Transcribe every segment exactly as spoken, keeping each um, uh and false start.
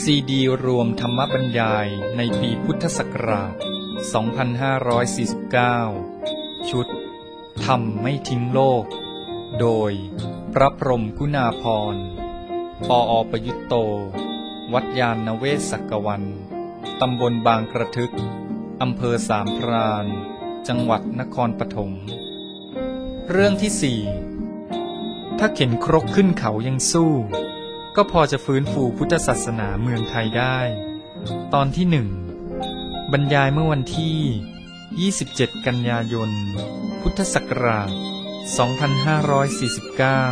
ซีดีรวมธรรมบรรยายในปีพุทธศักราช สองพันห้าร้อยสี่สิบเก้า ชุดธรรมไม่ทิ้งโลก โดยพระพรหมกุณาภรณ์ ปอ.ประยุตโต วัดยานนเวศกกวัน ตำบลบางกระทึก อำเภอสามพราน จังหวัดนครปฐม เรื่องที่สี่ ถ้าเข็นครกขึ้นเขายังสู้ก็พอจะฟื้นฟูพุทธศาสนาเมืองไทยได้ ตอนที่หนึ่งบรรยายเมื่อวันที่ ยี่สิบเจ็ด กันยายน พุทธศักราช สองพันห้าร้อยสี่สิบเก้า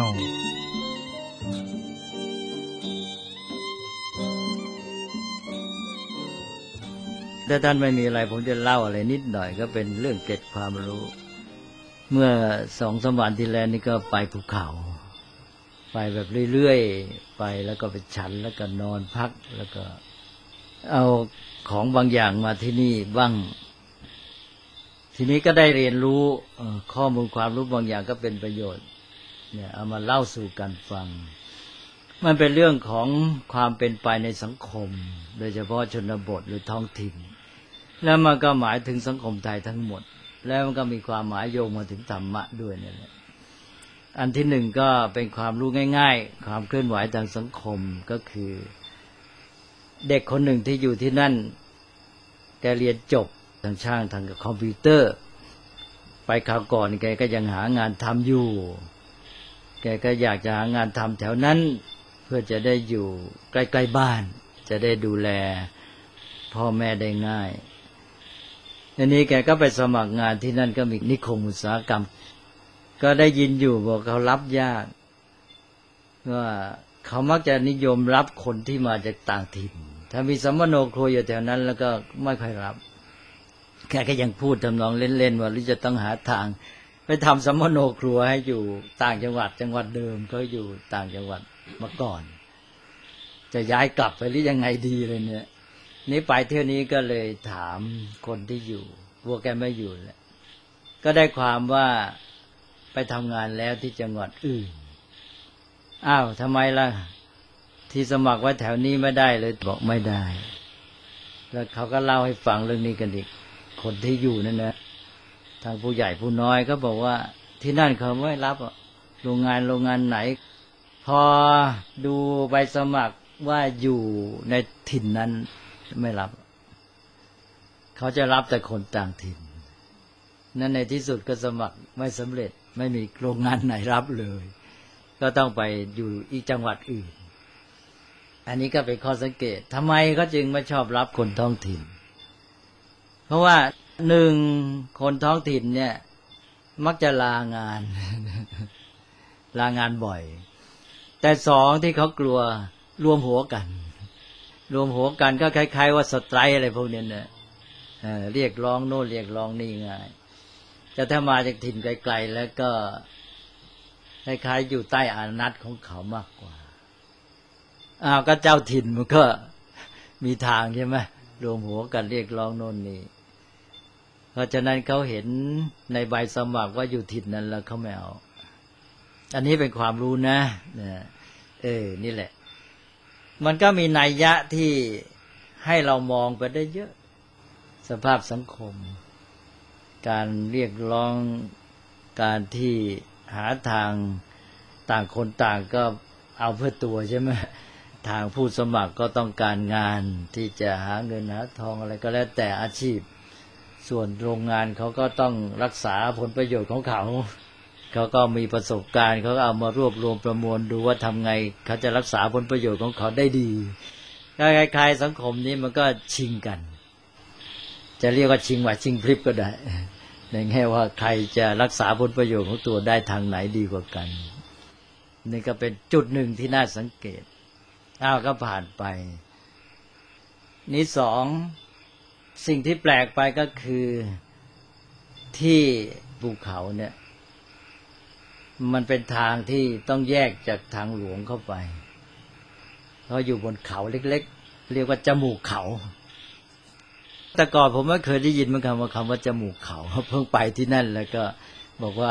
ถ้าท่านไม่มีอะไรผมจะเล่าอะไรนิดหน่อยก็เป็นเรื่องเกร็ดความรู้ เมื่อสองสามวันที่แล้วนี่ก็ไปภูเขาไปแบบเรื่อยๆไปแล้วก็ไปฉันแล้วก็นอนพักแล้วก็เอาของบางอย่างมาที่นี่บ้างทีนี้ก็ได้เรียนรู้ข้อมูลความรู้บางอย่างก็เป็นประโยชน์เนี่ยเอามาเล่าสู่กันฟังมันเป็นเรื่องของความเป็นไปในสังคมโดยเฉพาะชนบทหรือท้องถิ่นแล้วมันก็หมายถึงสังคมไทยทั้งหมดแล้วมันก็มีความหมายโยงมาถึงธรรมะด้วยนั่นแหละอันที่หนึ่งก็เป็นความรู้ง่ายๆความเคลื่อนไหวทางสังคมก็คือเด็กคนหนึ่งที่อยู่ที่นั่นแกเรียนจบทางช่างทางคอมพิวเตอร์ไปคราวก่อนแกก็ยังหางานทำอยู่แกก็อยากจะหางานทำแถวนั้นเพื่อจะได้อยู่ใกล้ๆบ้านจะได้ดูแลพ่อแม่ได้ง่ายทีนี้แกก็ไปสมัครงานที่นั่นก็มีนิคมอุตสาหกรรมก็ได้ยินอยู่บอกเขารับยากว่าเขามักจะนิยมรับคนที่มาจากต่างถิ่นถ้ามีสัมมโนครัวอยู่แถวนั้นแล้วก็ไม่ค่อยรับแกก็ยังพูดทำนองเล่นๆว่าหรือจะต้องหาทางไปทำสัมมโนครัวให้อยู่ต่างจังหวัดจังหวัดเดิมเขาอยู่ต่างจังหวัดมาก่อนจะย้ายกลับไปหรือยังไงดีเลยเนี่ยนี่ไปเที่ยวนี้ก็เลยถามคนที่อยู่พวกแกไม่อยู่แล้วก็ได้ความว่าไปทำงานแล้วที่จังหวัดอื่นอ้าวทำไมล่ะที่สมัครไว้แถวนี้ไม่ได้เลยบอกไม่ได้แล้วเขาก็เล่าให้ฟังเรื่องนี้กันอีกคนที่อยู่นั่นนะทางผู้ใหญ่ผู้น้อยก็บอกว่าที่นั่นเขาไม่รับโรงงานโรงงานไหนพอดูใบสมัครว่าอยู่ในถิ่นนั้นไม่รับเขาจะรับแต่คนต่างถิ่นนั่นในที่สุดก็สมัครไม่สำเร็จไม่มีโรงงานไหนรับเลยก็ต้องไปอยู่อีกจังหวัดอื่นอันนี้ก็เป็นข้อสังเกตทำไมเขาจึงไม่ชอบรับคนท้องถิ่นเพราะว่าหนึ่งคนท้องถิ่นเนี่ยมักจะลางาน ลางานบ่อยแต่สองที่เขากลัวรวมหัวกันรวมหัวกันก็คล้ายๆว่าสไตร์อะไรพวกนี้เนี่ยเรียกร้องโน่นเรียกร้องนี่ง่ายแต่ถ้ามาจากถิ่นไกลๆแล้วก็คล้ายๆอยู่ใต้อานัตของเขามากกว่าอ้าวก็เจ้าถิ่นมันก็มีทางใช่ไหมรวมหัวกันเรียกร้องโน่นนี่เพราะฉะนั้นเขาเห็นในใบสมัครว่าอยู่ถิ่นนั้นแล้วเขาไม่เอาอันนี้เป็นความรู้นะเออนี่แหละมันก็มีนัยยะที่ให้เรามองไปได้เยอะสภาพสังคมการเรียกร้องการที่หาทางต่างคนต่างก็เอาเพื่อตัวใช่ไหมทางผู้สมัครก็ต้องการงานที่จะหาเงินหาทองอะไรก็แล้วแต่อาชีพส่วนโรงงานเขาก็ต้องรักษาผลประโยชน์ของเขาเขาก็มีประสบการณ์เขาก็เอามารวบรวมประมวลดูว่าทำไงเขาจะรักษาผลประโยชน์ของเขาได้ดีคล้ายๆสังคมนี้มันก็ชิงกันจะเรียกว่าชิงไหวชิงพริบก็ได้ในแง่ว่าใครจะรักษาผลประโยชน์ของตัวได้ทางไหนดีกว่ากันนี่ก็เป็นจุดหนึ่งที่น่าสังเกตอ้าวก็ผ่านไปนี่สองสิ่งที่แปลกไปก็คือที่ภูเขาเนี่ยมันเป็นทางที่ต้องแยกจากทางหลวงเข้าไปเพราะอยู่บนเขาเล็กๆเรียกว่าจมูกเขาแต่ก่อนผมไม่เคยได้ยินเหมือนกันว่าคำว่าจมูกเขาเพิ่งไปที่นั่นแล้วก็บอกว่า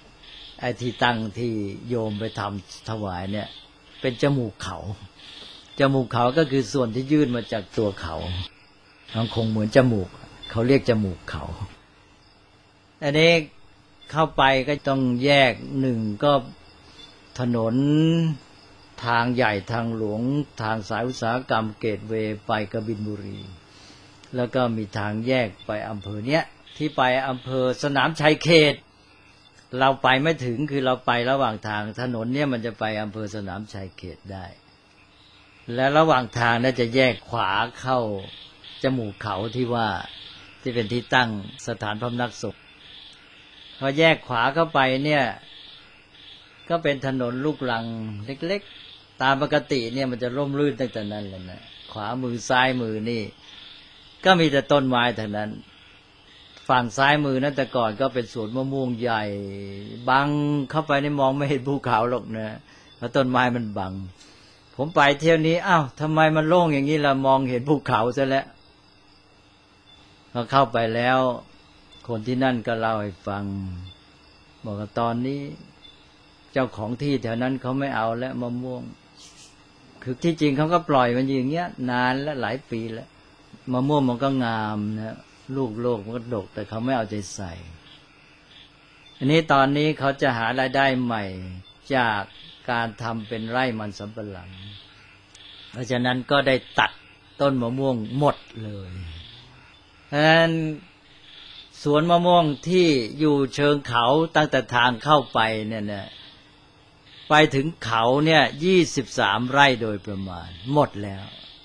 ไอ้ที่ตั้งที่โยมไปทำถวายเนี่ยเป็นจมูกเขาจจมูกเขาก็คือส่วนที่ยื่นมาจากตัวเขามันคงเหมือนจมูกเขาเรียกจมูกเขาอันนี้เข้าไปก็ต้องแยกหนึ่งก็ถนนทางใหญ่ทางหลวงทางสายอุตสาหกรรมเกตเวย์ไปกบินบุรีแล้วก็มีทางแยกไปอำเภอเนี้ยที่ไปอำเภอสนามชัยเขตเราไปไม่ถึงคือเราไประหว่างทางถนนเนี่ยมันจะไปอำเภอสนามชัยเขตได้และระหว่างทางน่าจะแยกขวาเข้าจมูกเขาที่ว่าที่เป็นที่ตั้งสถานพำนักสงฆ์พอแยกขวาเข้าไปเนี่ยก็เป็นถนนลูกรังเล็กๆตามปกติเนี่ยมันจะร่มรื่นตั้งแต่นั้นเลยนะขวามือซ้ายมือนี่ก็มีแต่ต้นไม้เท่านั้นฝั่งซ้ายมือนั้นแต่ก่อนก็เป็นสวนมะม่วงใหญ่บังเข้าไปนี่มองไม่เห็นภูเขาหรอกนะเพราะต้นไม้มันบังผมไปเที่ยวนี้อ้าวทำไมมันโล่งอย่างนี้ล่ะมองเห็นภูเขาซะแล้วพอเข้าไปแล้วคนที่นั่นก็เล่าให้ฟังบอกว่าตอนนี้เจ้าของที่แถวนั้นเขาไม่เอาแล้วมะม่วงคือที่จริงเขาก็ปล่อยมันอย่างเงี้ยนานและหลายปีแล้วมะม่วงมันก็งามนะลูกโลกมันก็ดกแต่เขาไม่เอาใจใส่อันนี้ตอนนี้เขาจะหารายได้ใหม่จากการทำเป็นไร่มันสำปะหลังเพราะฉะนั้นก็ได้ตัดต้นมะม่วงหมดเลยเพราะฉะนั้นสวนมะม่วงที่อยู่เชิงเขาตั้งแต่ทางเข้าไปเนี่ยนะไปถึงเขาเนี่ยยี่สิบสามไร่โดยประมาณหมดแล้ว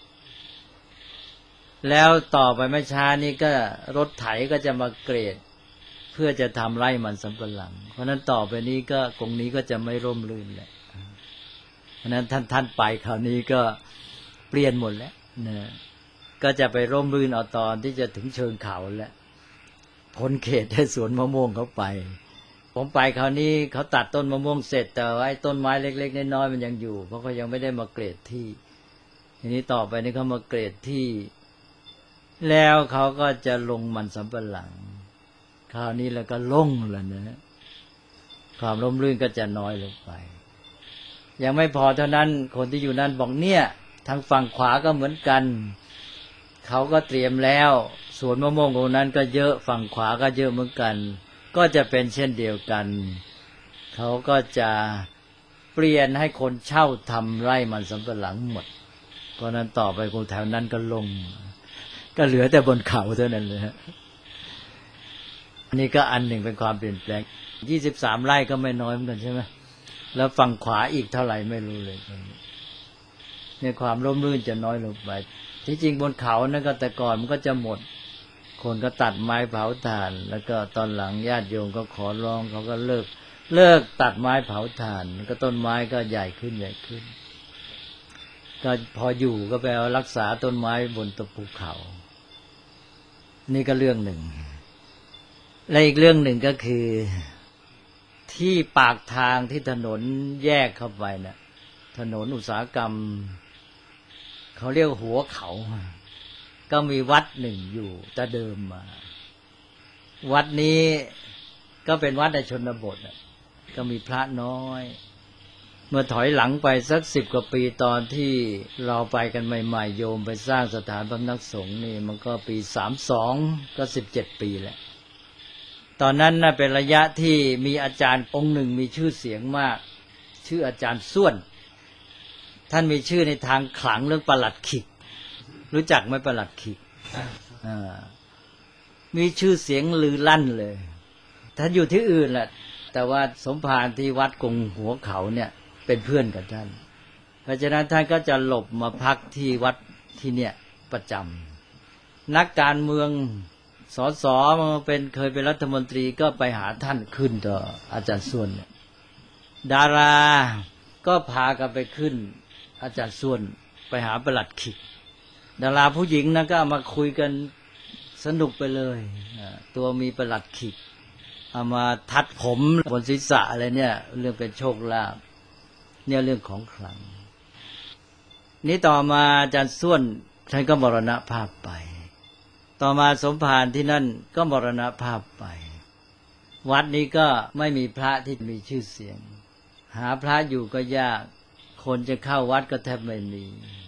แล้วต่อไปไม่ช้านี้ก็รถไถก็จะมาเกรดเพื่อจะทำไร่มันสำปะหลังเพราะนั้นต่อไปนี้ก็ตรงนี้ก็จะไม่ร่มรื่นแล้วเพราะนั้นท่านท่านไปคราวนี้ก็เปลี่ยนหมดแล้วนะก็จะไปร่มรื่นเอาตอนที่จะถึงเชิงเขาแล้วพ้นเขตให้สวนมะม่วงเขาไปผมไปคราวนี้เขาตัดต้นมะม่วงเสร็จแต่ไอ้ต้นไม้เล็กๆน้อยๆมันยังอยู่เพราะเขายังไม่ได้มาเกรดที่ทีนี้ต่อไปนี้เขามาเกรดที่แล้วเขาก็จะลงมันสำปะหลังคราวนี้แล้วก็ลงแล้วนะความร่มรื่นก็จะน้อยลงไปยังไม่พอเท่านั้นคนที่อยู่นั่นบอกเนี่ยทางฝั่งขวาก็เหมือนกันเขาก็เตรียมแล้วสวนมะม่วงตรงนั้นก็เยอะฝั่งขวาก็เยอะเหมือนกันก็จะเป็นเช่นเดียวกันเขาก็จะเปลี่ยนให้คนเช่าทำไร่มันสำปะหลังหมดเพราะนั้นต่อไปคนแถวนั้นก็ลงก็เหลือแต่บนเขาเท่านั้นเลยฮะอันนี้ก็อันหนึ่งเป็นความเปลี่ยนแปลงยี่สิบสามไร่ก็ไม่น้อยเหมือนกันใช่ไหมแล้วฝั่งขวาอีกเท่าไหร่ไม่รู้เลยในความร่มรื่นจะน้อยลงไปที่จริงบนเขานั่นก็แต่ก่อนมันก็จะหมดคนก็ตัดไม้เผาถ่านแล้วก็ตอนหลังญาติโยมก็ขอร้องเขาก็เลิกเลิกตัดไม้เผาถ่านก็ต้นไม้ก็ใหญ่ขึ้นใหญ่ขึ้นก็พออยู่ก็ไปเอารักษาต้นไม้บนตะภูเขานี่ก็เรื่องหนึ่งและอีกเรื่องหนึ่งก็คือที่ปากทางที่ถนนแยกเข้าไปน่ะถนนอุตสาหกรรมเขาเรียกหัวเขาก็มีวัดหนึ่งอยู่แต่เดิมมาวัดนี้ก็เป็นวัดในชนบทก็มีพระน้อยเมื่อถอยหลังไปสักสิบกว่าปีตอนที่เราไปกันใหม่ๆโยมไปสร้างสถานพำนักสงฆ์นี่มันก็ปีสามสองก็สิบเจ็ดปีแล้วตอนนั้นน่ะเป็นระยะที่มีอาจารย์องค์หนึ่งมีชื่อเสียงมากชื่ออาจารย์ส้วนท่านมีชื่อในทางขลังเรื่องประหลัดขิกรู้จักไหมประหลัดขิกอ่ามีชื่อเสียงลือลั่นเลยท่านอยู่ที่อื่นแหละแต่ว่าสมภารที่วัดกงหัวเขาเนี่ยเป็นเพื่อนกับท่านเพราะฉะนั้นท่านก็จะหลบมาพักที่วัดที่เนี่ยประจำนักการเมืองสสมาเป็นเคยเป็นรัฐมนตรีก็ไปหาท่านขึ้นต่ออาจารย์ส้วนเนี่ยดาราก็พากันไปขึ้นอาจารย์ส้วนไปหาประหลัดขิกดาราผู้หญิงนะก็มาคุยกันสนุกไปเลยตัวมีประหลัดขิกเอามาทัดผมบนศีรษะอะไรเนี่ยเรื่องเป็นโชคลาภเนี่ยเรื่องของขลังนี้ต่อมาอาจารย์ส้วนท่านก็มรณภาพไปต่อมาสมภารที่นั่นก็มรณภาพไปวัดนี้ก็ไม่มีพระที่มีชื่อเสียงหาพระอยู่ก็ยากคนจะเข้าวัดก็แทบไม่มี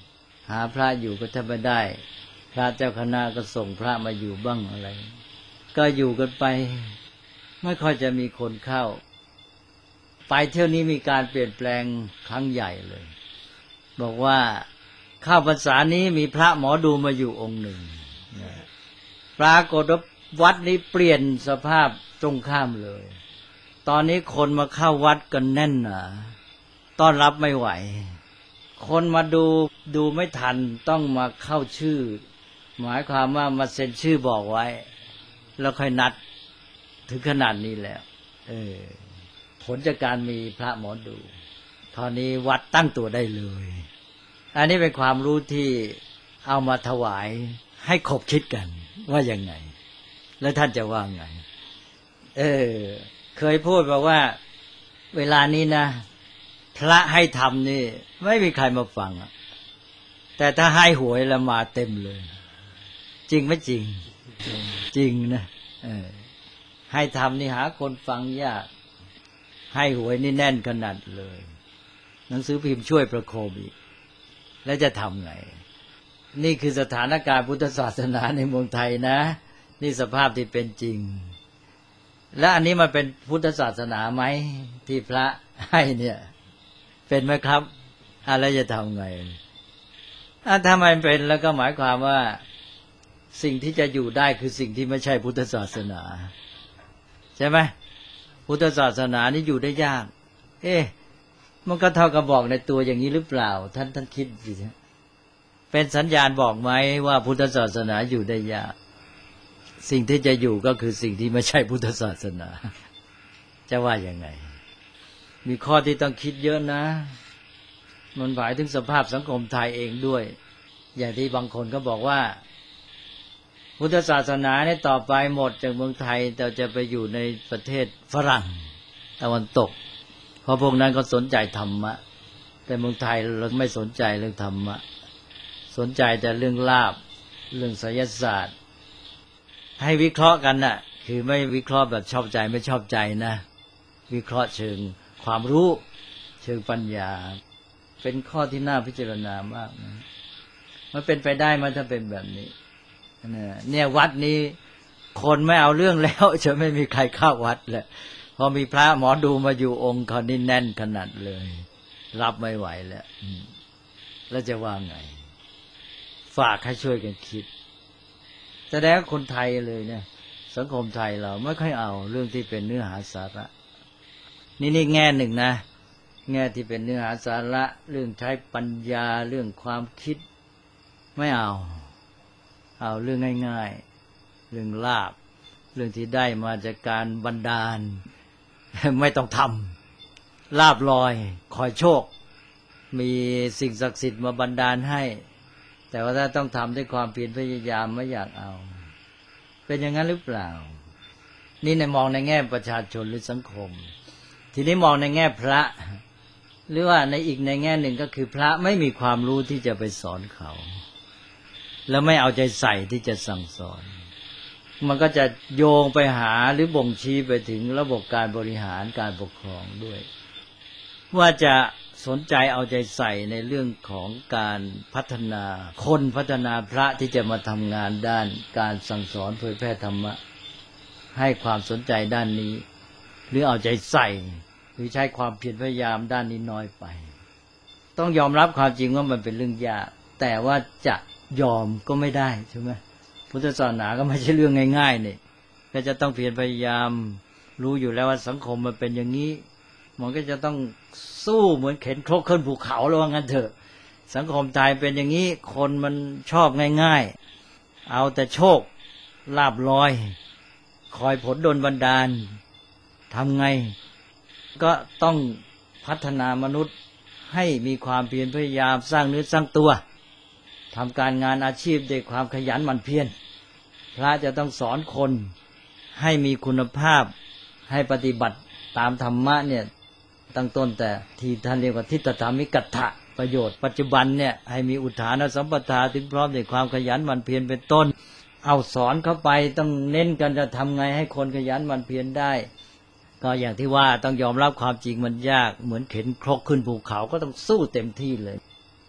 หาพระอยู่ก็แทบไม่ได้พระเจ้าคณะก็ส่งพระมาอยู่บ้างอะไรก็อยู่กันไปไม่ค่อยจะมีคนเข้าไปเที่ยวนี้มีการเปลี่ยนแปลงครั้งใหญ่เลยบอกว่าเข้าพรรษานี้มีพระหมอดูมาอยู่องค์หนึ่งปรากฏว่าวัดนี้เปลี่ยนสภาพตรงข้ามเลยตอนนี้คนมาเข้าวัดกันแน่นหนาต้อนรับไม่ไหวคนมาดูดูไม่ทันต้องมาเข้าชื่อหมายความว่ามาเซ็นชื่อบอกไว้แล้วค่อยนัดถึงขนาดนี้แล้วเออผลจากการมีพระหมอดูตอนนี้วัดตั้งตัวได้เลยอันนี้เป็นความรู้ที่เอามาถวายให้ขบคิดกันว่ายังไงแล้วท่านจะว่าไงเออเคยพูดบอกว่าเวลานี้นะพระให้ทำนี่ไม่มีใครมาฟังแต่ถ้าให้หวยแล้วมาเต็มเลยจริงไหมจริงจริงนะเออให้ทำนี่หาคนฟังยากให้หวยนี่แน่นขนาดเลยหนังสือพิมพ์ช่วยประโคมอีกแล้วจะทำไงนี่คือสถานการณ์พุทธศาสนาในเมืองไทยนะนี่สภาพที่เป็นจริงและอันนี้มันเป็นพุทธศาสนาไหมที่พระให้เนี่ยเป็นไหมครับอะไรจะทำไงถ้ามันเป็นแล้วก็หมายความว่าสิ่งที่จะอยู่ได้คือสิ่งที่ไม่ใช่พุทธศาสนาใช่ไหมพุทธศาสนานี่อยู่ได้ยากเอ๊ะมันก็เท่ากับบอกในตัวอย่างนี้หรือเปล่าท่านท่านคิดสิเป็นสัญญาณบอกไหมว่าพุทธศาสนาอยู่ได้ยากสิ่งที่จะอยู่ก็คือสิ่งที่ไม่ใช่พุทธศาสนาจะว่ายังไงมีข้อที่ต้องคิดเยอะนะมันหมายถึงสภาพสังคมไทยเองด้วยอย่างที่บางคนก็บอกว่าพุทธศาสนาเนี่ยต่อไปหมดจากเมืองไทยแต่จะไปอยู่ในประเทศฝรั่งตะวันตกเพราะพวกนั้นก็สนใจธรรมะแต่เมืองไทยเราไม่สนใจเรื่องธรรมะสนใจแต่เรื่องลาภเรื่องไสยศาสตร์ให้วิเคราะห์กันน่ะคือไม่วิเคราะห์แบบชอบใจไม่ชอบใจนะวิเคราะห์เชิงความรู้เชิงปัญญาเป็นข้อที่น่าพิจารณามากนะมันเป็นไปได้มั้ยถ้าเป็นแบบนี้เนี่ยวัดนี้คนไม่เอาเรื่องแล้วจะไม่มีใครเข้าวัดแหละพอมีพระหมอดูมาอยู่องค์เขานี่แน่นขนาดเลยรับไม่ไหวแล้วแล้วจะว่าไงฝากให้ช่วยกันคิดแสดงว่าคนไทยเลยเนี่ยสังคมไทยเราไม่ค่อยเอาเรื่องที่เป็นเนื้อหาสาระนี่นี่แง่หนึ่งนะแง่ที่เป็นเนื้อหาสาระเรื่องใช้ปัญญาเรื่องความคิดไม่เอาเอาเรื่องง่ายๆเรื่องลาภเรื่องที่ได้มาจากการบันดาลไม่ต้องทำลาภลอยคอยโชคมีสิ่งศักดิ์สิทธิ์มาบันดาลให้แต่ว่าถ้าต้องทำด้วยความเพียรพยายามไม่อยากเอาเป็นอย่างนั้นหรือเปล่านี่ในมองในแง่ประชาชนหรือสังคมทีนี้มองในแง่พระหรือว่าในอีกในแง่หนึ่งก็คือพระไม่มีความรู้ที่จะไปสอนเขาแล้วไม่เอาใจใส่ที่จะสั่งสอนมันก็จะโยงไปหาหรือบ่งชี้ไปถึงระบบการบริหารการปกครองด้วยว่าจะสนใจเอาใจใส่ในเรื่องของการพัฒนาคนพัฒนาพระที่จะมาทำงานด้านการสั่งสอนเผยแพร่ธรรมะให้ความสนใจด้านนี้หรือเอาใจใส่หรือใช้ความเพียรพยายามด้านนี้น้อยไปต้องยอมรับความจริงว่ามันเป็นเรื่องยากแต่ว่าจะยอมก็ไม่ได้ใช่ไหมพุทธศาสนาก็ไม่ใช่เรื่องง่ายๆนี่ก็จะต้องเพียรพยายามรู้อยู่แล้วว่าสังคมมันเป็นอย่างนี้มันก็จะต้องสู้เหมือนเข็นครกขึ้นภูเขาแล้วว่างั้นเถอะสังคมไทยเป็นอย่างนี้คนมันชอบง่ายๆเอาแต่โชคลาภลอยคอยผลดลบันดาลทำไงก็ต้องพัฒนามนุษย์ให้มีความเพียรพยายามสร้างเนื้อสร้างตัวทำการงานอาชีพด้วยความขยันหมั่นเพียรพระจะต้องสอนคนให้มีคุณภาพให้ปฏิบัติตามธรรมะเนี่ยตั้งต้นแต่ที่ท่านเรียกว่าทิฏฐธรรมิกัตถะประโยชน์ปัจจุบันเนี่ยให้มีอุทานสัมปทาถึงพร้อมด้วยความขยันหมั่นเพียรเป็นต้นเอาสอนเข้าไปต้องเน้นกันจะทำไงให้คนขยันหมั่นเพียรได้ก็อย่างที่ว่าต้องยอมรับความจริงมันยากเหมือนเข็นครกขึ้นภูเขาก็ต้องสู้เต็มที่เลย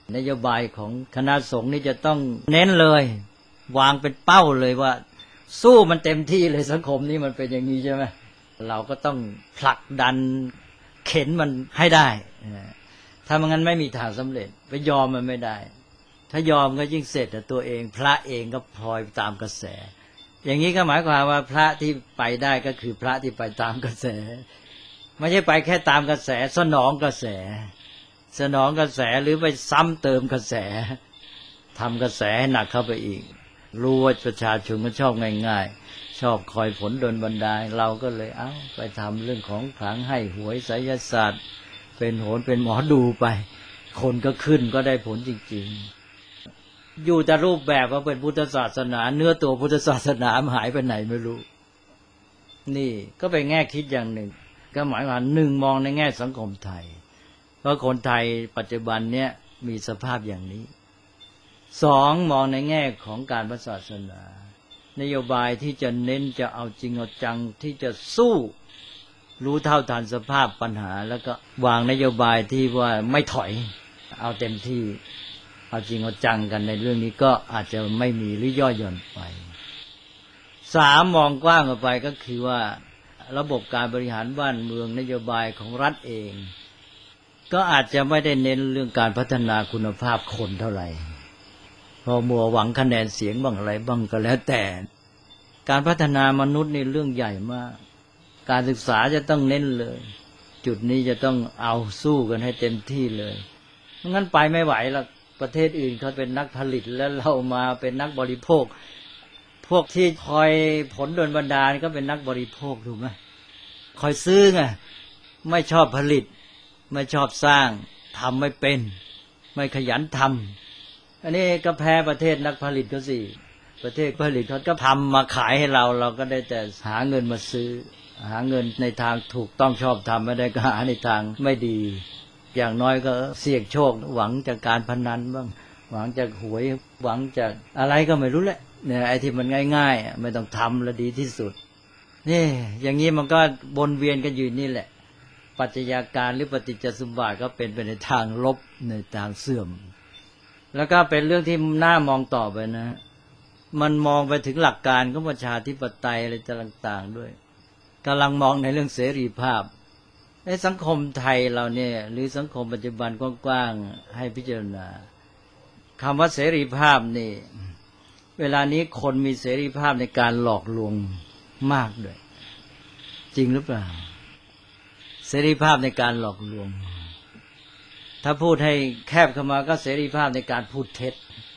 นโยบายของคณะสงฆ์นี่จะต้องเน้นเลยวางเป็นเป้าเลยว่าสู้มันเต็มที่เลยสังคมนี้มันเป็นอย่างนี้ใช่ไหมเราก็ต้องผลักดันเข็นมันให้ได้ถ้าไม่งั้นไม่มีทางสำเร็จไปยอมมันไม่ได้ถ้ายอมก็ยิ่งเสร็จแต่ตัวเองพระเองก็พลอยตามกระแสอย่างนี้ก็หมายความว่าพระที่ไปได้ก็คือพระที่ไปตามกระแสไม่ใช่ไปแค่ตามกระแสสนองกระแสสนองกระแสหรือไปซ้ำเติมกระแสทำกระแสให้หนักเข้าไปอีกรู้ว่าประชาชนมันชอบง่ายๆชอบคอยผลดลบันดาลเราก็เลยเอ้าไปทำเรื่องของขลังให้หวยไสยศาสตร์เป็นโหรเป็นหมอดูไปคนก็ขึ้นก็ได้ผลจริงๆอยู่แต่รูปแบบว่าเป็นพุทธศาสนาเนื้อตัวพุทธศาสนาหายไปไหนไม่รู้นี่ก็เป็นแง่คิดอย่างหนึ่งก็หมายว่าหนึ่งมองในแง่สังคมไทยเพราะคนไทยปัจจุบันเนี้ยมีสภาพอย่างนี้สองมองในแง่ของการพระศาสนานโยบายที่จะเน้นจะเอาจริงเอาจังที่จะสู้รู้เท่าทันสภาพปัญหาแล้วก็วางนโยบายที่ว่าไม่ถอยเอาเต็มที่เอาจริงเอาจังกันในเรื่องนี้ก็อาจจะไม่มีหรือย่อหย่อนไปสามมองกว้างออกไปก็คือว่าระบบการบริหารบ้านเมืองนโยบายของรัฐเองก็อาจจะไม่ได้เน้นเรื่องการพัฒนาคุณภาพคนเท่าไหร่พอมัวหวังคะแนนเสียงบ้างอะไรบ้างก็แล้วแต่การพัฒนามนุษย์นี่เรื่องใหญ่มากการศึกษาจะต้องเน้นเลยจุดนี้จะต้องเอาสู้กันให้เต็มที่เลยเพราะงั้นไปไม่ไหวหรอกประเทศอื่นเขาเป็นนักผลิตแล้วเรามาเป็นนักบริโภคพวกที่คอยผลดลบันดาลก็เป็นนักบริโภคถูกไหมคอยซื้อไงไม่ชอบผลิตไม่ชอบสร้างทำไม่เป็นไม่ขยันทำอันนี้ก็แพ้ประเทศนักผลิตเขาสิประเทศผลิตเขาก็ทำมาขายให้เราเราก็ได้แต่หาเงินมาซื้อหาเงินในทางถูกต้องชอบทำไม่ได้ก็หาในทางไม่ดีอย่างน้อยก็เสี่ยงโชคหวังจากการพนันบ้างหวังจากหวยหวังจากอะไรก็ไม่รู้แหละเนี่ยไอ้ที่มันง่ายๆไม่ต้องทำแล้วดีที่สุดนี่อย่างนี้มันก็วนเวียนกันอยู่นี่แหละปัจจัยการหรือปฏิจจสมบัติก็เป็นไปในทางลบในทางเสื่อมแล้วก็เป็นเรื่องที่น่ามองต่อไปนะมันมองไปถึงหลักการของประชาธิปไตยอะไรต่างๆด้วยกำลังมองในเรื่องเสรีภาพในสังคมไทยเราเนี่ยหรือสังคมปัจจุบันกว้างๆให้พิจารณาคำว่าเสรีภาพนี่เวลานี้คนมีเสรีภาพในการหลอกลวงมากด้วยจริงหรือเปล่าเสรีภาพในการหลอกลวงถ้าพูดให้แคบเข้ามาก็เสรีภาพในการพูดเท็จ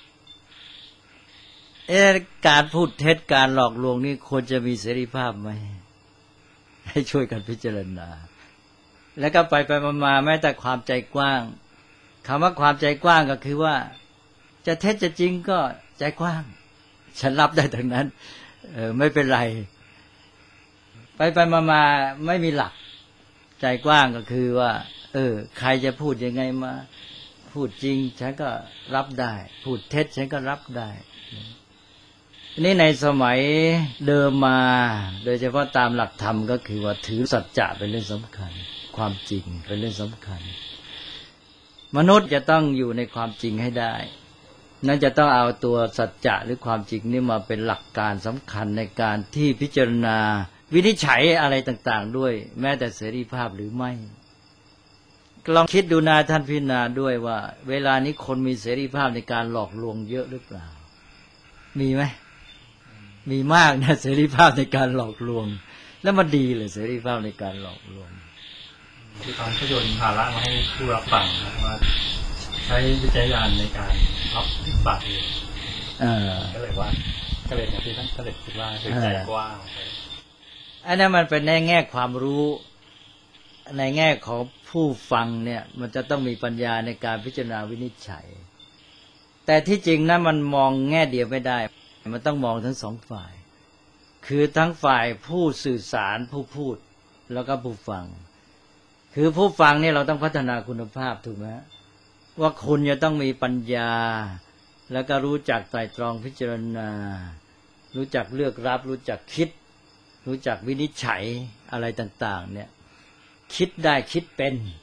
เอ๊ะการพูดเท็จการหลอกลวงนี่ควรจะมีเสรีภาพไหมให้ช่วยกันพิจารณาแล้วก็ไปไปมาๆแม้แต่ความใจกว้างคำว่าความใจกว้างก็คือว่าจะเท็จจะจริงก็ใจกว้างฉันรับได้ทั้งนั้นเออไม่เป็นไรไปไปมาๆไม่มีหลักใจกว้างก็คือว่าเออใครจะพูดยังไงมาพูดจริงฉันก็รับได้พูดเท็จฉันก็รับได้นี่ในสมัยเดิมมาโดยเฉพาะตามหลักธรรมก็คือว่าถือสัจจะเป็นเรื่องสำคัญความจริงเป็นเรื่องสำคัญมนุษย์จะต้องอยู่ในความจริงให้ได้นั่นจะต้องเอาตัวสัจจะหรือความจริงนี่มาเป็นหลักการสำคัญในการที่พิจารณาวินิจฉัยอะไรต่างๆด้วยแม้แต่เสรีภาพหรือไม่ลองคิดดูนะท่านพิจารณาด้วยว่าเวลานี้คนมีเสรีภาพในการหลอกลวงเยอะหรือเปล่ามีไหมมีมากนะเสรีภาพในการหลอกลวงแล้วมันดีเลยเสรีภาพในการหลอกลวงคือตอนเขาโยนภาระมาให้ผู้รับฟังนะว่าใช้วิจารณญาณในการรับปฏิบัติเองก็เลยว่าก็เลยอย่างที่ท่านเสด็จคิดว่าเป็นใจกว้างอันนั้นมันเป็นในแง่ความรู้ในแง่ของผู้ฟังเนี่ยมันจะต้องมีปัญญาในการพิจารณาวินิจฉัยแต่ที่จริงนะมันมองแง่เดียวไม่ได้มันต้องมองทั้งสองฝ่ายคือทั้งฝ่ายผู้สื่อสารผู้พูดแล้วก็ผู้ฟังคือผู้ฟังเนี่ยเราต้องพัฒนาคุณภาพถูกไหมว่าคุณจะต้องมีปัญญาแล้วก็รู้จักไตร่ตรองพิจารณารู้จักเลือกรับรู้จักคิดรู้จักวินิจฉัยอะไรต่างๆเนี่ยคิดได้คิดเป็น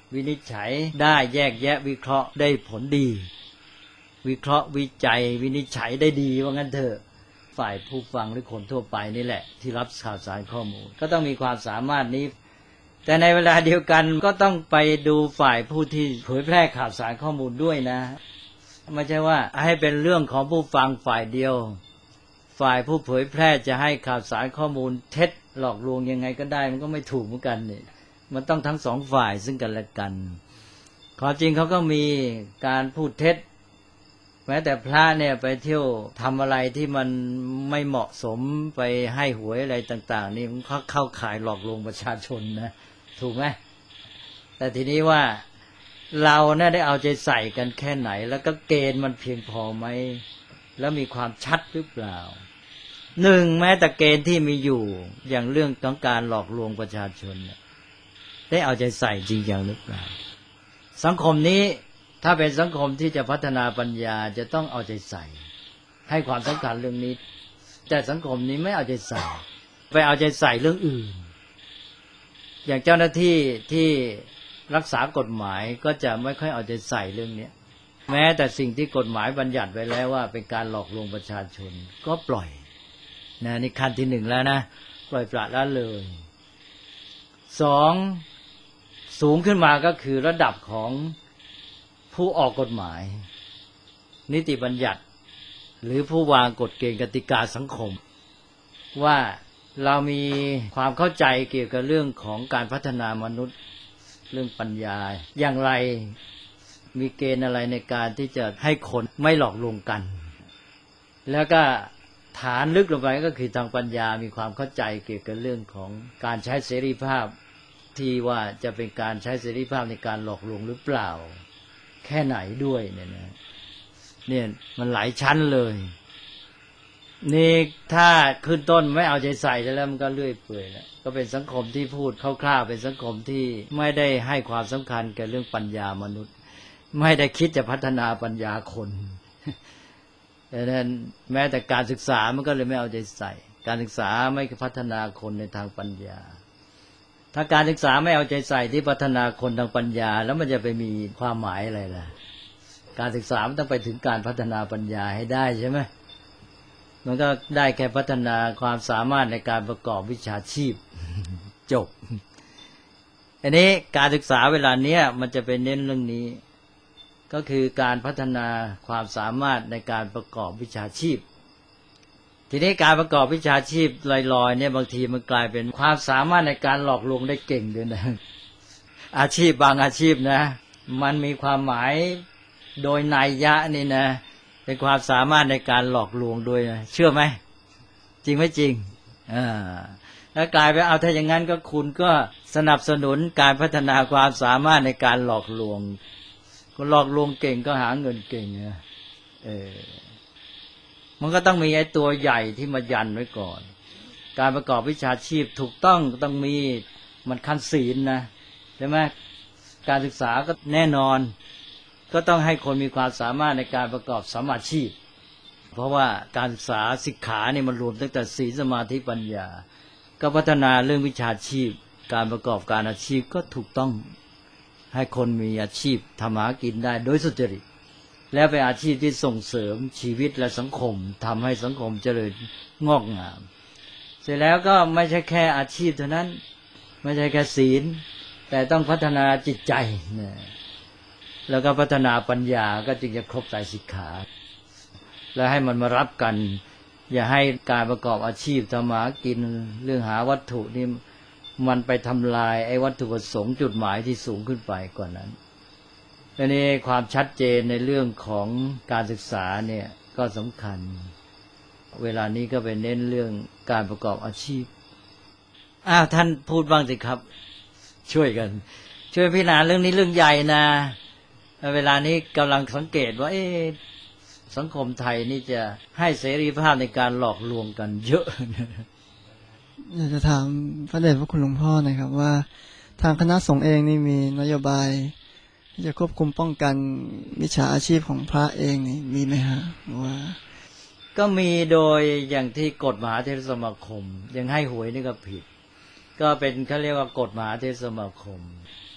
วินิจฉัยได้แยกแยะวิเคราะห์ได้ผลดีวิเคราะห์วิจัยวินิจฉัยได้ดีว่างั้นเถอะฝ่ายผู้ฟังหรือคนทั่วไปนี่แหละที่รับข่าวสารข้อมูลก็ต้องมีความสามารถนี้แต่ในเวลาเดียวกันก็ต้องไปดูฝ่ายผู้ที่เผยแพร่ข่าวสารข้อมูลด้วยนะไม่ใช่ว่าให้เป็นเรื่องของผู้ฟังฝ่ายเดียวฝ่ายผู้เผยแพร่จะให้ข่าวสารข้อมูลเท็จหลอกลวงยังไงก็ได้มันก็ไม่ถูกเหมือนกันนี่มันต้องทั้งสองฝ่ายซึ่งกันและกันความจริงเขาก็มีการพูดเท็จแม้แต่พระเนี่ยไปเที่ยวทำอะไรที่มันไม่เหมาะสมไปให้หวยอะไรต่างๆนี่มันเข้าข่ายหลอกลวงประชาชนนะถูกไหมแต่ทีนี้ว่าเราเนี่ยได้เอาใจใส่กันแค่ไหนแล้วก็เกณฑ์มันเพียงพอไหมแล้วมีความชัดหรือเปล่าหนึ่งแม้แต่เกณฑ์ที่มีอยู่อย่างเรื่องของการหลอกลวงประชาชนได้เอาใจใส่จริงอย่างหรือเปล่าสังคมนี้ถ้าเป็นสังคมที่จะพัฒนาปัญญาจะต้องเอาใจใส่ให้ความสำคัญเรื่องนี้แต่สังคมนี้ไม่เอาใจใส่ไปเอาใจใส่เรื่องอื่นอย่างเจ้าหน้าที่ที่รักษากฎหมายก็จะไม่ค่อยเอาใจใส่เรื่องนี้แม้แต่สิ่งที่กฎหมายบัญญัติไว้แล้วว่าเป็นการหลอกลวงประชาชนก็ปล่อยนะนี่ขั้นที่หนึ่งแล้วนะปล่อยปละละเลยสองสูงขึ้นมาก็คือระดับของผู้ออกกฎหมายนิติบัญญัติหรือผู้วางกฎเกณฑ์กติกาสังคมว่าเรามีความเข้าใจเกี่ยวกับเรื่องของการพัฒนามนุษย์เรื่องปัญญาอย่างไรมีเกณฑ์อะไรในการที่จะให้คนไม่หลอกลวงกันแล้วก็ฐานลึกลงไปก็คือทางปัญญามีความเข้าใจเกี่ยวกับเรื่องของการใช้เสรีภาพที่ว่าจะเป็นการใช้เสรีภาพในการหลอกลวงหรือเปล่าแค่ไหนด้วยเนี่ยนะเนี่ยมันหลายชั้นเลยนี่ถ้าขึ้นต้นไม่เอาใจใส่แล้วมันก็เลื่อยเปื่อยแล้วก็เป็นสังคมที่พูดคร่าวๆเป็นสังคมที่ไม่ได้ให้ความสำคัญกับเรื่องปัญญามนุษย์ไม่ได้คิดจะพัฒนาปัญญาคนดังนั้นแม้แต่การศึกษามันก็เลยไม่เอาใจใส่การศึกษาไม่พัฒนาคนในทางปัญญาถ้าการศึกษาไม่เอาใจใส่ที่พัฒนาคนทางปัญญาแล้วมันจะไปมีความหมายอะไรล่ะการศึกษามันต้องไปถึงการพัฒนาปัญญาให้ได้ใช่ไหมมันก็ได้แค่พัฒนาความสามารถในการประกอบวิชาชีพจบอันนี้การศึกษาเวลาเนี้ยมันจะไปเน้นเรื่องนี้ก็คือการพัฒนาความสามารถในการประกอบวิชาชีพทีนี้การประกอบวิชาชีพลอยๆเนี่ยบางทีมันกลายเป็นความสามารถในการหลอกลวงได้เก่งด้วยนะอาชีพบางอาชีพนะมันมีความหมายโดยนัยยะนี่นะเป็นความสามารถในการหลอกลวงด้วยนะเชื่อไหมจริงไหมจริงอ่าแล้วกลายไปเอาถ้าอย่างนั้นก็คุณก็สนับสนุนการพัฒนาความสามารถในการหลอกลวงคนหลอกลวงเก่งก็หาเงินเก่งนะเออมันก็ต้องมีไอ้ตัวใหญ่ที่มายันไว้ก่อนการประกอบวิชาชีพถูกต้องต้องมีมันขั้นศีลนะใช่ไหมการศึกษาก็แน่นอนก็ต้องให้คนมีความสามารถในการประกอบสัมมาชีพเพราะว่าการศึกษาศิกขาเนี่ยมันรวมตั้งแต่ศีลสมาธิปัญญาก็พัฒนาเรื่องวิชาชีพการประกอบการอาชีพก็ถูกต้องให้คนมีอาชีพทำหากินได้โดยสุจริตแล้วเป็นอาชีพที่ส่งเสริมชีวิตและสังคมทำให้สังคมเจริญงอกงามเสร็จแล้วก็ไม่ใช่แค่อาชีพเท่านั้นไม่ใช่แค่ศีลแต่ต้องพัฒนาจิตใจนะแล้วก็พัฒนาปัญญาก็จึงจะครบไตรสิกขาแล้วให้มันมารับกันอย่าให้การประกอบอาชีพทำหากินเรื่องหาวัตถุนี่มันไปทำลายไอ้วัตถุประสงค์จุดหมายที่สูงขึ้นไปกว่านั้นทีนี้ความชัดเจนในเรื่องของการศึกษาเนี่ยก็สำคัญเวลานี้ก็ไปเน้นเรื่องการประกอบอาชีพอ้าวท่านพูดบ้างสิครับช่วยกันช่วยพิจารณาเรื่องนี้เรื่องใหญ่นะเวลานี้กำลังสังเกตว่าเอ๊ะสังคมไทยนี่จะให้เสรีภาพในการหลอกลวงกันเยอะอยากจะถามพระเดชพระคุณหลวงพ่อหน่อยครับว่าทางคณะสงฆ์เองนี่มีนโยบายที่จะควบคุมป้องกันมิจฉาอาชีพของพระเองนี่มีไหมฮะว่าก็มีโดยอย่างที่กฎมหาเถรสมาคมยังให้หวยนี่ก็ผิดก็เป็นเขาเรียกว่ากฎมหาเถรสมาคม แ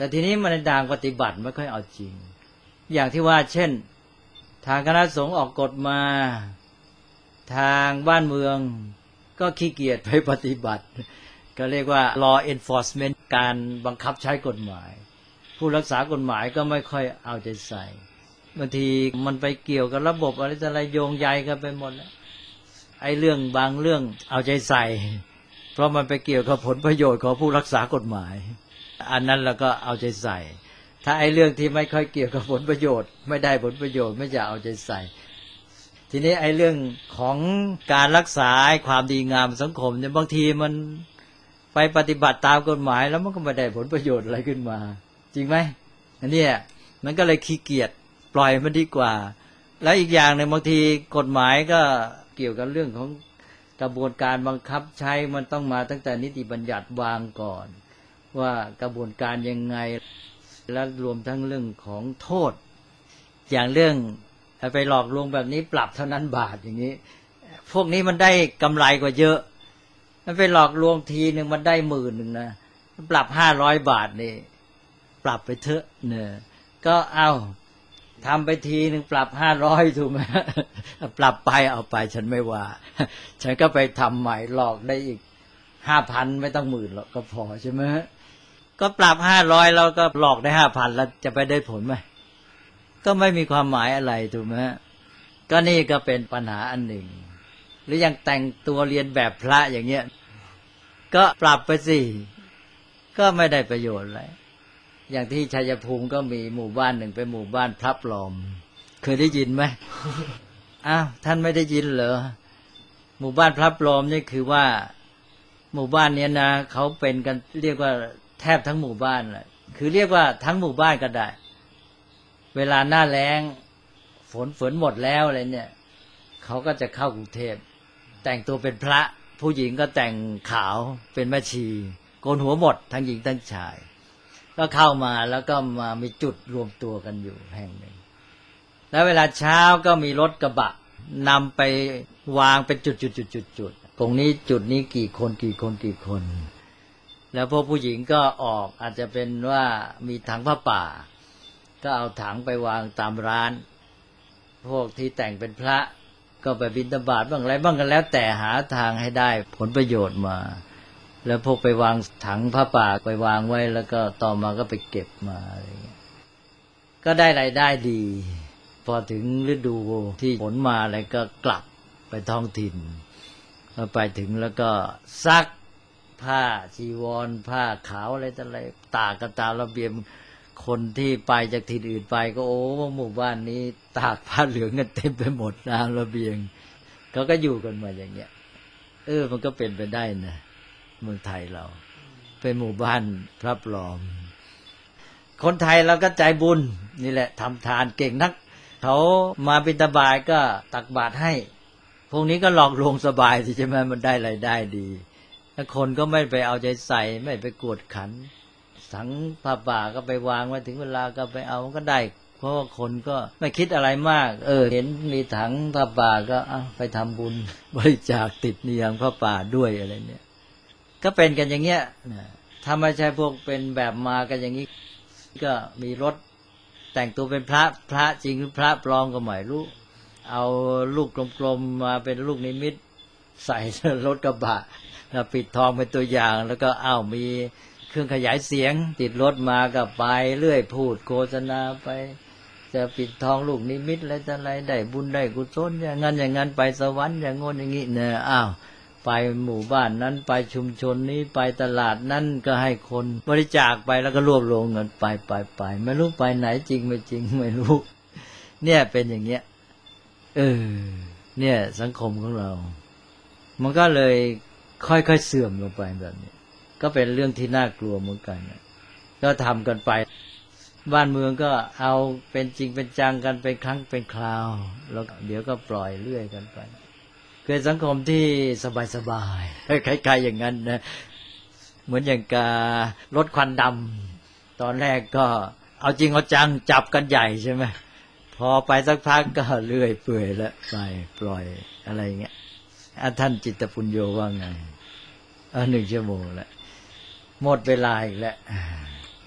แต่ทีนี้มันในทางปฏิบัติไม่ค่อยเอาจริงอย่างที่ว่าเช่นทางคณะสงฆ์ออกกฎมาทางบ้านเมืองก็ขี้เกียจไปปฏิบัติก็เรียกว่า law enforcement การบังคับใช้กฎหมายผู้รักษากฎหมายก็ไม่ค่อยเอาใจใส่บางทีมันไปเกี่ยวกับระบบอะไรอะไรโยงใยกันไปหมดแล้วไอ้เรื่องบางเรื่องเอาใจใส่เพราะมันไปเกี่ยวกับผลประโยชน์ของผู้รักษากฎหมายอันนั้นเราก็เอาใจใส่ถ้าไอ้เรื่องที่ไม่ค่อยเกี่ยวกับผลประโยชน์ไม่ได้ผลประโยชน์ไม่จะเอาใจใส่ทีนี้ไอ้เรื่องของการรักษาความดีงามสังคมเนี่ยบางทีมันไปปฏิบัติตามกฎหมายแล้วมันก็ไม่ได้ผลประโยชน์อะไรขึ้นมาจริงไหมอันนี้มันก็เลยขี้เกียจปล่อยมันดีกว่าแล้วอีกอย่างหนึ่งบางทีกฎหมายก็เกี่ยวกับเรื่องของกระบวนการบังคับใช้มันต้องมาตั้งแต่นิติบัญญัติวางก่อนว่ากระบวนการยังไงและรวมทั้งเรื่องของโทษอย่างเรื่องไปหลอกลวงแบบนี้ปรับเท่านั้นบาทอย่างนี้พวกนี้มันได้กำไรกว่าเยอะมันไปหลอกลวงทีหนึ่งมันได้หมื่นหนึ่งนะปรับห้าร้อยบาทนี่ปรับไปเถอะเนี่ยก็เอาทำไปทีหนึ่งปรับห้าร้อยถูกไหมปรับไปเอาไปฉันไม่ว่าฉันก็ไปทำใหม่หลอกได้อีกห้าพันไม่ต้องหมื่นหรอกก็พอใช่ไหมก็ปรับห้าร้อยแล้วก็หลอกได้ห้าพันแล้วจะไปได้ผลไหมก็ไม่มีความหมายอะไรถูกไหมก็นี่ก็เป็นปัญหาอันหนึ่งหรือยังแต่งตัวเรียนแบบพระอย่างเงี้ยก็ปรับไปสิก็ไม่ได้ประโยชน์อะไรอย่างที่ชัยภูมิก็มีหมู่บ้านหนึ่งเป็นหมู่บ้านพระปลอมเคยได้ยินไหม อ้าวท่านไม่ได้ยินเหรอหมู่บ้านพระปลอมนี่คือว่าหมู่บ้านนี้นะเขาเป็นกันเรียกว่าแทบทั้งหมู่บ้านแหละคือเรียกว่าทั้งหมู่บ้านก็ได้เวลาหน้าแล้งฝนฝนหมดแล้วอะไรเนี่ยเขาก็จะเข้ากรุงเทพแต่งตัวเป็นพระผู้หญิงก็แต่งขาวเป็นแม่ชีโกนหัวหมดทั้งหญิงทั้งชายก็เข้ามาแล้วก็มามีจุดรวมตัวกันอยู่แห่งหนึ่งแล้วเวลาเช้าก็มีรถกระบะนำไปวางเป็นจุดจุดจุดจุดจุดตรงนี้จุดนี้กี่คนกี่คนกี่คนแล้วพวกผู้หญิงก็ออกอาจจะเป็นว่ามีถังผ้าป่าก็เอาถังไปวางตามร้านพวกที่แต่งเป็นพระก็ไปบิณฑบาตบ้างอะไรบ้างกันแล้วแต่หาทางให้ได้ผลประโยชน์มาแล้วพวกไปวางถังผ้าป่าไปวางไว้แล้วก็ต่อมาก็ไปเก็บมาอะไรเงี้ยก็ได้รายได้ดีพอถึงฤดูที่ฝนมาอะไรก็กลับไปท้องถิ่นพอไปถึงแล้วก็ซักผ้าจีวรผ้าขาวอะไรต่ออะไรตากกันตามระเบียบคนที่ไปจากถิ่นอื่นไปก็โอ้หมู่บ้านนี้ตากผ้าเหลืองกันเต็มไปหมดตามระเบียงเขาก็อยู่กันมาอย่างเงี้ยเออมันก็เป็นไปได้นะเมืองไทยเราเป็นหมู่บ้านพระปลอมคนไทยเราก็ใจบุญนี่แหละทำทานเก่งนักเขามาบิณฑบาตก็ตักบาตรให้พวกนี้ก็หลอกลวงสบายสิใช่ไหมมันได้รายได้ดีแล้วคนก็ไม่ไปเอาใจใส่ไม่ไปกวดขันถังผ้าป่าก็ไปวางไว้ถึงเวลาก็ไปเอาก็ได้เพราะว่าคนก็ไม่คิดอะไรมากเออเห็นมีถังผ้าป่าก็เอาไปทำบุญบริจาคติดเนียงผ้าป่าด้วยอะไรเนี่ยก็เป็นกันอย่างเงี้ยถ้าไม่ใช่พวกเป็นแบบมากันอย่างนี้ก็มีรถแต่งตัวเป็นพระพระจริงหรือพระปลอมก็ไม่รู้เอาลูกกลมๆมาเป็นลูกนิมิตใส่รถกระบะแล้วปิดทองเป็นตัวอย่างแล้วก็อ้าวมีเครื่องขยายเสียงติดรถมาก็ไปเรื่อยพูดโฆษณาไปจะปิดทองลูกนิมิตอะไรต่ออะไรได้บุญได้กุศลอย่างนั้นอย่างนั้นไปสวรรค์อย่างงนอย่างนี้เนี่ยอ้าวไปหมู่บ้านนั้นไปชุมชนนี้ไปตลาดนั้นก็ให้คนบริจาคไปแล้วก็รวบรวมเงินไปไปไปไม่รู้ไปไหนจริงไม่จริงไม่รู้เนี่ยเป็นอย่างเงี้ยเออเนี่ยสังคมของเรามันก็เลยค่อยๆเสื่อมลงไปแบบนี้ก็เป็นเรื่องที่น่ากลัวเหมือนกันก็ทำกันไปบ้านเมืองก็เอาเป็นจริงเป็นจังกันเป็นครั้งเป็นคราวแล้วเดี๋ยวก็ปล่อยเรื่อยกันไปเกิดสังคมที่สบายๆคล้ายๆอย่างนั้นนะเหมือนอย่างการลดควันดำตอนแรกก็เอาจริงเอาจังจับกันใหญ่ใช่ไหมพอไปสักพักก็เลื่อยเปื่อยแล้วไปปล่อยอะไรเงี้ยท่านจิตปุญโญว่าไงเออหนึ่งชั่วโมงแล้วหมดเวลาอีกแล้ว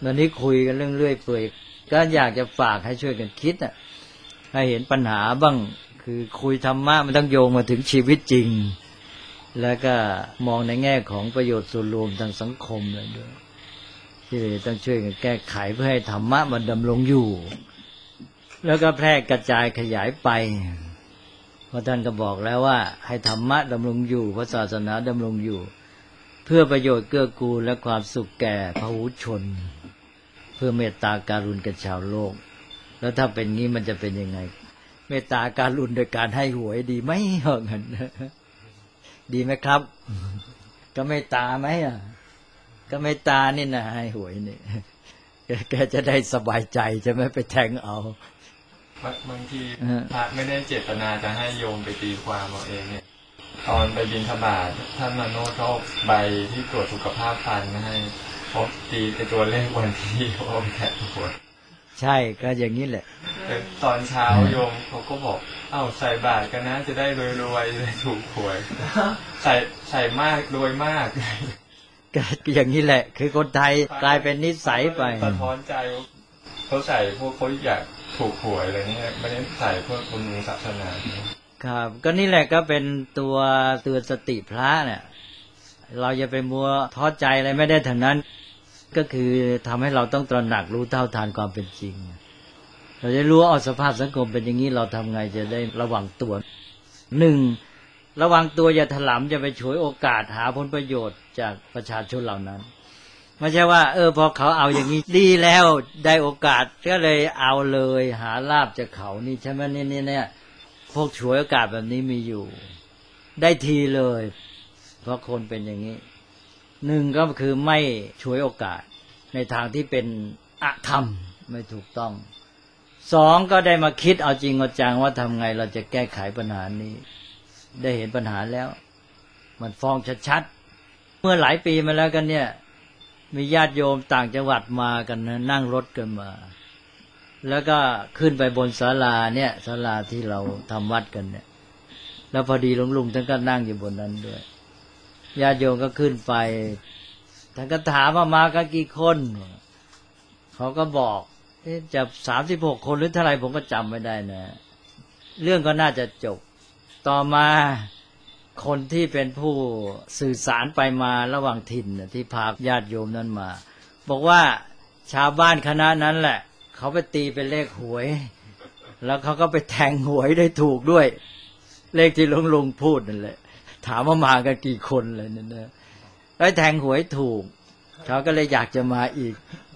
วันนี้คุยกันเรื่องเรื่อยเปื่อยก็อยากจะฝากให้ช่วยกันคิดอ่ะให้เห็นปัญหาบ้างคือคุยธรรมะมันต้องโยงมาถึงชีวิตจริงแล้วก็มองในแง่ของประโยชน์ส่วนรวมทางสังคมเลยด้วยที่ต้องช่วยกันแก้ไขเพื่อให้ธรรมะมันดำรงอยู่แล้วก็แพร่กระจายขยายไปเพราะท่านก็บอกแล้วว่าให้ธรรมะดำรงอยู่พระศาสนาดำรงอยู่เพื่อประโยชน์เกื้อกูลและความสุขแก่พหุชนเพื่อเมตตาการุณแก่ชาวโลกแล้วถ้าเป็นงี้มันจะเป็นยังไงเมตตาการุณโดยการให้หวยดีไหมเหรอกันดีไหมครับก็เมตตาไหมอ่ะก็เมตตานี่นะให้หวยนี่แกจะได้สบายใจจะไม่ไปแทงเอาบางทีพระไม่ได้เจตนาจะให้โยมไปตีความเอาเองเนี่ยตอนไปบิณฑบาตท่านมาโนเขาใบที่ตรวจสุขภาพฟันให้พบตีไอตัวเลขวันที่โอมแทนหัวใช่ก็อย่างนี้แหละตอนเช้าโยมเขาก็บอกเอ้าใส่บาตรกันนะจะได้รวยๆจะได้ถูกหวยใส่ใส่มากรวยมากก็อย่างนี้แหละคือคนไทยกลายเป็นนิสัยไปสะท้อนใจเขาใส่พวกเขาอยากถูกหวยอะไรนี่ไม่ได้ใส่เพื่อบุญศาสนาครับก็นี่แหละก็เป็นตัวเตือนสติพระเนี่ยเราอย่าไปมัวท้อใจอะไรไม่ได้ทั้งนั้นก็คือทำให้เราต้องตระหนักรู้เท่าทันความเป็นจริงเราจะรู้ว่าสภาพสังคมเป็นอย่างนี้เราทำไงจะได้ระวังตัวหนึ่งระวังตัวอย่าถลำจะไปฉวยโอกาสหาผลประโยชน์จากประชาชนเหล่านั้นไม่ใช่ว่าเออพอเขาเอาอย่างนี้ดีแล้วได้โอกาสก็เลยเอาเลยหาลาภจากเขานี่ใช่ไหมนี่นี่เนี่ยพวกฉวยโอกาสแบบนี้มีอยู่ได้ทีเลยเพราะคนเป็นอย่างนี้หนึ่งก็คือไม่ฉวยโอกาสในทางที่เป็นอธรรมไม่ถูกต้องสองก็ได้มาคิดเอาจริงเอาจังว่าทำไงเราจะแก้ไขปัญหานี้ได้เห็นปัญหาแล้วมันฟ้องชัดๆเมื่อหลายปีมาแล้วกันเนี่ยมีญาติโยมต่างจังหวัดมากันนะนั่งรถกันมาแล้วก็ขึ้นไปบนศาลาเนี่ยศาลาที่เราทำวัดกันเนี่ยแล้วพอดีหลวงลุงท่านก็นั่งอยู่บนนั้นด้วยญาติโยมก็ขึ้นไปท่านก็ถามว่ามากันกี่คนเขาก็บอกจะสามสิบหกคนหรือเท่าไหร่ผมก็จำไม่ได้นะเรื่องก็น่าจะจบต่อมาคนที่เป็นผู้สื่อสารไปมาระหว่างถิ่นที่พาญาติโยมนั้นมาบอกว่าชาวบ้านคณะนั้นแหละเขาไปตีเป็นเลขหวยแล้วเขาก็ไปแทงหวยได้ถูกด้วยเลขที่หลวงลุงพูดนั่นแหละถามว่ามากันกี่คนเลยนั่นนะแล้วแทงหวยถูกเขาก็เลยอยากจะมาอีก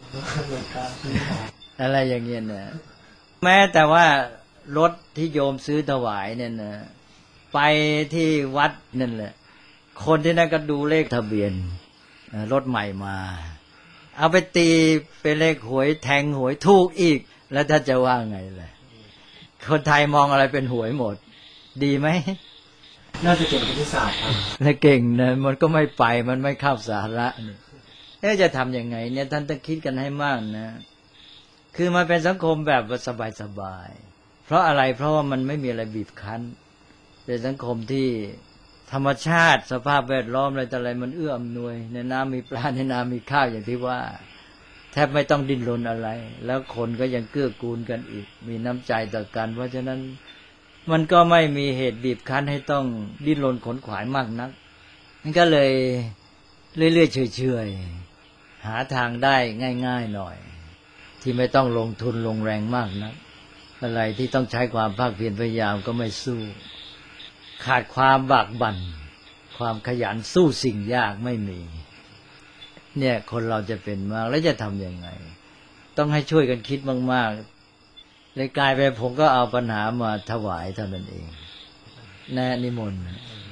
อะไรอย่างเงี้ยนะแม้แต่ว่ารถที่โยมซื้อถวายเนี่ยนะไปที่วัดนั่นแหละคนที่นั่นก็ดูเลขทะเบียนรถใหม่มาเอาไปตีเป็นเลขหวยแทงหวยถูกอีกแล้วถ้าจะว่าไงล่ะคนไทยมองอะไรเป็นหวยหมดดีไหมน่าจะเก่งคณิตศาสตร์ครับและเก่งนะมันก็ไม่ไปมันไม่เข้าสาระนี่เอ๊ะจะทำยังไงเนี่ยท่านต้องคิดกันให้มากนะคือมันเป็นสังคมแบบสบายๆเพราะอะไรเพราะว่ามันไม่มีอะไรบีบคั้นเป็นสังคมที่ธรรมชาติสภาพแวดล้อมอะไรแต่อะไรมันเอื้ออำนวยในน้ำมีปลาในน้ำมีข้าวอย่างที่ว่าแทบไม่ต้องดิ้นรนอะไรแล้วคนก็ยังเกื้อกูลกันอีกมีน้ำใจต่อกันเพราะฉะนั้นมันก็ไม่มีเหตุบีบคั้นให้ต้องดิ้นรนขนขวายมากนักมันก็เลยเรื่อยๆเฉยๆหาทางได้ง่ายๆหน่อยที่ไม่ต้องลงทุนลงแรงมากนักอะไรที่ต้องใช้ความภาคเพียรพยายามก็ไม่สู้ขาดความบากบั่นความขยันสู้สิ่งยากไม่มีเนี่ยคนเราจะเป็นมากแล้วจะทำยังไงต้องให้ช่วยกันคิดมากๆเลยกลายไปผมก็เอาปัญหามาถวายเท่านั้นเองแน่นิมนต์